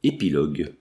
Épilogue.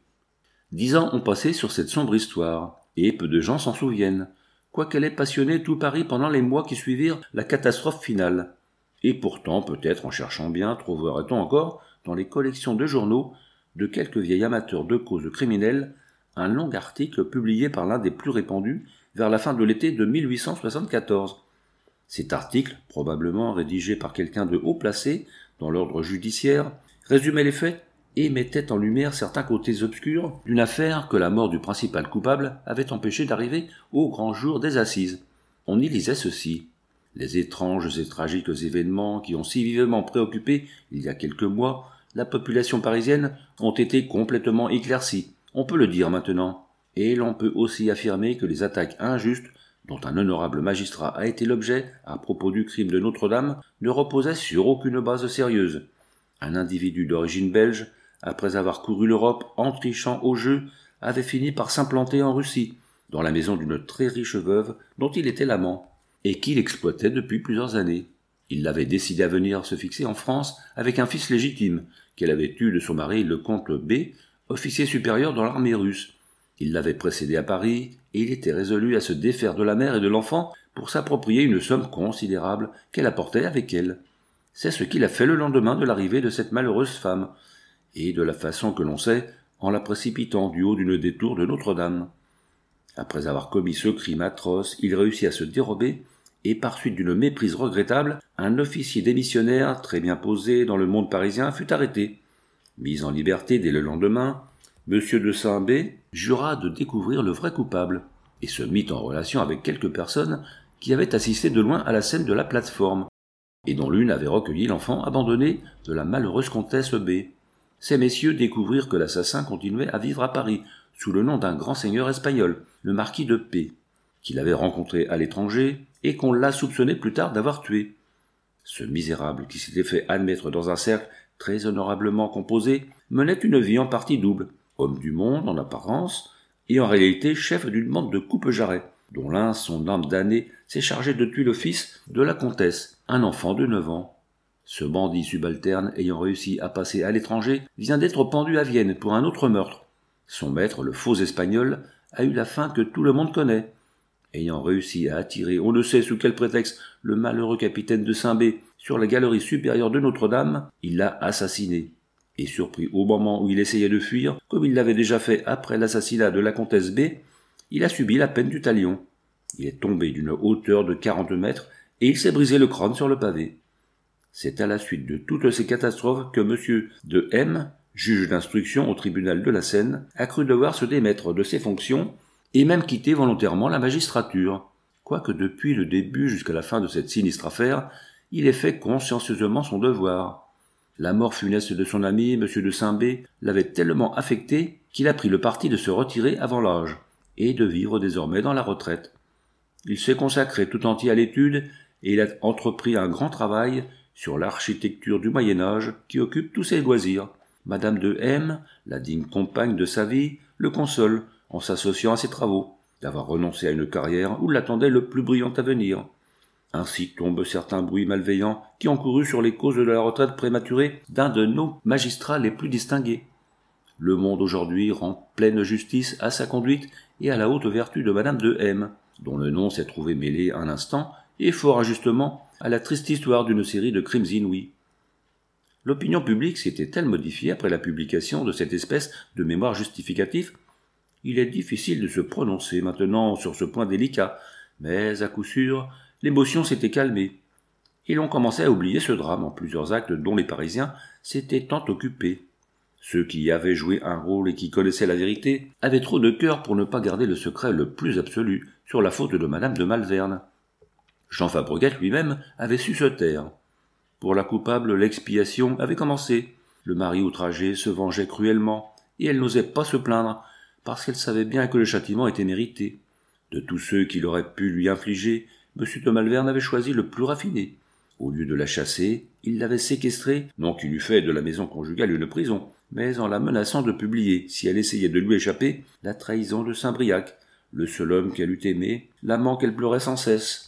10 ans ont passé sur cette sombre histoire, et peu de gens s'en souviennent, quoiqu'elle ait passionné tout Paris pendant les mois qui suivirent la catastrophe finale. Et pourtant, peut-être en cherchant bien, trouverait-on encore, dans les collections de journaux, de quelques vieils amateurs de causes criminelles, un long article publié par l'un des plus répandus vers la fin de l'été de 1874. Cet article, probablement rédigé par quelqu'un de haut placé dans l'ordre judiciaire, résumait les faits et mettait en lumière certains côtés obscurs d'une affaire que la mort du principal coupable avait empêché d'arriver au grand jour des assises. On y lisait ceci. Les étranges et tragiques événements qui ont si vivement préoccupé, il y a quelques mois, la population parisienne ont été complètement éclaircis, on peut le dire maintenant. Et l'on peut aussi affirmer que les attaques injustes dont un honorable magistrat a été l'objet à propos du crime de Notre-Dame ne reposaient sur aucune base sérieuse. Un individu d'origine belge, après avoir couru l'Europe en trichant au jeu, avait fini par s'implanter en Russie, dans la maison d'une très riche veuve dont il était l'amant, et qu'il exploitait depuis plusieurs années. Il l'avait décidé à venir se fixer en France avec un fils légitime, qu'elle avait eu de son mari le comte B, officier supérieur dans l'armée russe. Il l'avait précédé à Paris, et il était résolu à se défaire de la mère et de l'enfant pour s'approprier une somme considérable qu'elle apportait avec elle. C'est ce qu'il a fait le lendemain de l'arrivée de cette malheureuse femme, et de la façon que l'on sait, en la précipitant du haut d'une des tours de Notre-Dame. Après avoir commis ce crime atroce, il réussit à se dérober, et par suite d'une méprise regrettable, un officier démissionnaire, très bien posé dans le monde parisien, fut arrêté. Mis en liberté dès le lendemain, M. de Saint-B jura de découvrir le vrai coupable, et se mit en relation avec quelques personnes qui avaient assisté de loin à la scène de la plateforme, et dont l'une avait recueilli l'enfant abandonné de la malheureuse comtesse B. Ces messieurs découvrirent que l'assassin continuait à vivre à Paris, sous le nom d'un grand seigneur espagnol, le marquis de P, qu'il avait rencontré à l'étranger, et qu'on l'a soupçonné plus tard d'avoir tué. Ce misérable, qui s'était fait admettre dans un cercle très honorablement composé, menait une vie en partie double, homme du monde en apparence, et en réalité chef d'une bande de coupe-jarrets, dont l'un, son homme damné, s'est chargé de tuer le fils de la comtesse, un enfant de 9 ans. Ce bandit subalterne, ayant réussi à passer à l'étranger, vient d'être pendu à Vienne pour un autre meurtre. Son maître, le faux espagnol, a eu la fin que tout le monde connaît. Ayant réussi à attirer, on ne sait sous quel prétexte, le malheureux capitaine de Saint-B sur la galerie supérieure de Notre-Dame, il l'a assassiné. Et surpris au moment où il essayait de fuir, comme il l'avait déjà fait après l'assassinat de la comtesse B, il a subi la peine du talion. Il est tombé d'une hauteur de 40 mètres et il s'est brisé le crâne sur le pavé. C'est à la suite de toutes ces catastrophes que M. de M, juge d'instruction au tribunal de la Seine, a cru devoir se démettre de ses fonctions et même quitter volontairement la magistrature, quoique depuis le début jusqu'à la fin de cette sinistre affaire, il ait fait consciencieusement son devoir. La mort funeste de son ami, M. de Saint-B, l'avait tellement affecté qu'il a pris le parti de se retirer avant l'âge, et de vivre désormais dans la retraite. Il s'est consacré tout entier à l'étude, et il a entrepris un grand travail sur l'architecture du Moyen-Âge qui occupe tous ses loisirs. Madame de M, la digne compagne de sa vie, le console, en s'associant à ses travaux, d'avoir renoncé à une carrière où l'attendait le plus brillant avenir. Ainsi tombent certains bruits malveillants qui ont couru sur les causes de la retraite prématurée d'un de nos magistrats les plus distingués. Le monde aujourd'hui rend pleine justice à sa conduite et à la haute vertu de Madame de M, dont le nom s'est trouvé mêlé un instant, et fort injustement, à la triste histoire d'une série de crimes inouïs. L'opinion publique s'était-elle modifiée après la publication de cette espèce de mémoire justificatif ? Il est difficile de se prononcer maintenant sur ce point délicat, mais à coup sûr, l'émotion s'était calmée, et l'on commençait à oublier ce drame en plusieurs actes dont les Parisiens s'étaient tant occupés. Ceux qui y avaient joué un rôle et qui connaissaient la vérité avaient trop de cœur pour ne pas garder le secret le plus absolu sur la faute de Madame de Malvern. Jean Fabreguette lui-même avait su se taire. Pour la coupable, l'expiation avait commencé. Le mari outragé se vengeait cruellement, et elle n'osait pas se plaindre, parce qu'elle savait bien que le châtiment était mérité. De tous ceux qu'il aurait pu lui infliger, M. de Malvern avait choisi le plus raffiné. Au lieu de la chasser, il l'avait séquestrée, non qu'il eût fait de la maison conjugale une prison, mais en la menaçant de publier, si elle essayait de lui échapper, la trahison de Saint-Briac, le seul homme qu'elle eût aimé, l'amant qu'elle pleurait sans cesse.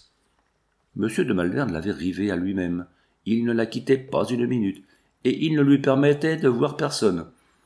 M. de Malvern l'avait rivé à lui-même. Il ne la quittait pas une minute, et il ne lui permettait de voir personne.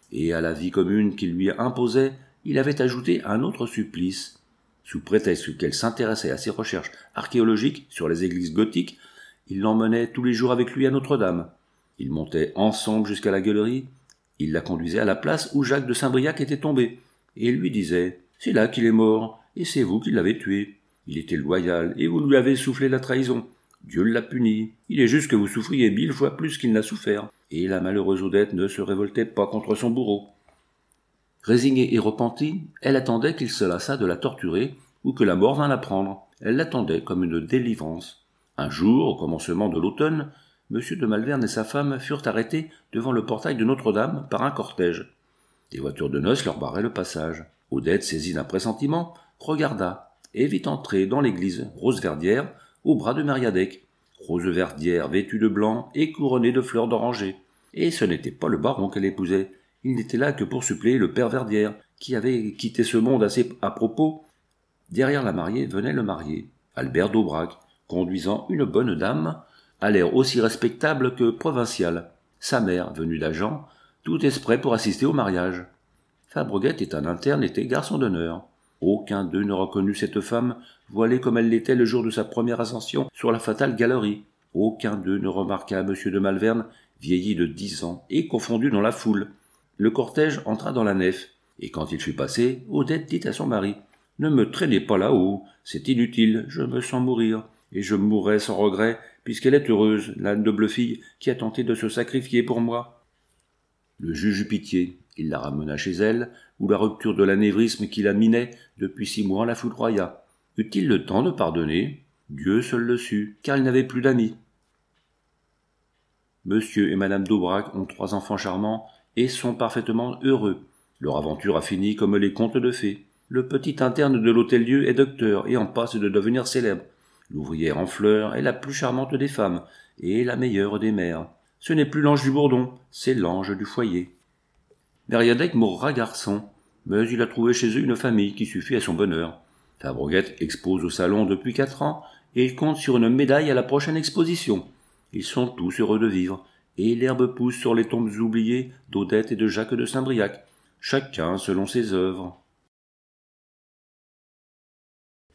Et à la vie commune qu'il lui imposait, il avait ajouté un autre supplice. Sous prétexte qu'elle s'intéressait à ses recherches archéologiques sur les églises gothiques, il l'emmenait tous les jours avec lui à Notre-Dame. Ils montaient ensemble jusqu'à la gueulerie. Il la conduisait à la place où Jacques de Saint-Briac était tombé, et lui disait « C'est là qu'il est mort, et c'est vous qui l'avez tué. Il était loyal, et vous lui avez soufflé la trahison. Dieu l'a puni. Il est juste que vous souffriez 1000 fois plus qu'il n'a souffert. » Et la malheureuse Odette ne se révoltait pas contre son bourreau. Résignée et repentie, elle attendait qu'il se lassât de la torturer, ou que la mort vînt la prendre. Elle l'attendait comme une délivrance. Un jour, au commencement de l'automne, M. de Malvern et sa femme furent arrêtés devant le portail de Notre-Dame par un cortège. Des voitures de noces leur barraient le passage. Odette, saisie d'un pressentiment, regarda et vit entrer dans l'église Roseverdière au bras de Mériadec. Roseverdière vêtue de blanc et couronnée de fleurs d'oranger. Et ce n'était pas le baron qu'elle épousait. Il n'était là que pour suppléer le père Verdière, qui avait quitté ce monde assez à propos. Derrière la mariée venait le marié, Albert d'Aubrac, conduisant une bonne dame, à l'air aussi respectable que provincial. Sa mère, venue d'Agen, tout exprès pour assister au mariage. Fabreguette et un interne étaient garçons d'honneur. Aucun d'eux ne reconnut cette femme, voilée comme elle l'était le jour de sa première ascension sur la fatale galerie. Aucun d'eux ne remarqua M. de Malvern, vieilli de 10 ans et confondu dans la foule. Le cortège entra dans la nef, et quand il fut passé, Odette dit à son mari « Ne me traînez pas là-haut, c'est inutile, je me sens mourir, et je mourrai sans regret, puisqu'elle est heureuse, la noble fille qui a tenté de se sacrifier pour moi. » Le juge eut pitié, il la ramena chez elle, où la rupture de l'anévrisme qui la minait depuis 6 mois la foudroya. Eut-il le temps de pardonner ? Dieu seul le sut, car il n'avait plus d'amis. Monsieur et madame d'Aubrac ont 3 enfants charmants et sont parfaitement heureux. Leur aventure a fini comme les contes de fées. Le petit interne de l'Hôtel-Dieu est docteur et en passe de devenir célèbre. L'ouvrière en fleurs est la plus charmante des femmes et la meilleure des mères. Ce n'est plus l'ange du bourdon, c'est l'ange du foyer. Mériadec mourra garçon, mais il a trouvé chez eux une famille qui suffit à son bonheur. Fabreguette expose au salon depuis 4 ans et il compte sur une médaille à la prochaine exposition. Ils sont tous heureux de vivre, et l'herbe pousse sur les tombes oubliées d'Odette et de Jacques de Saint-Briac, chacun selon ses œuvres.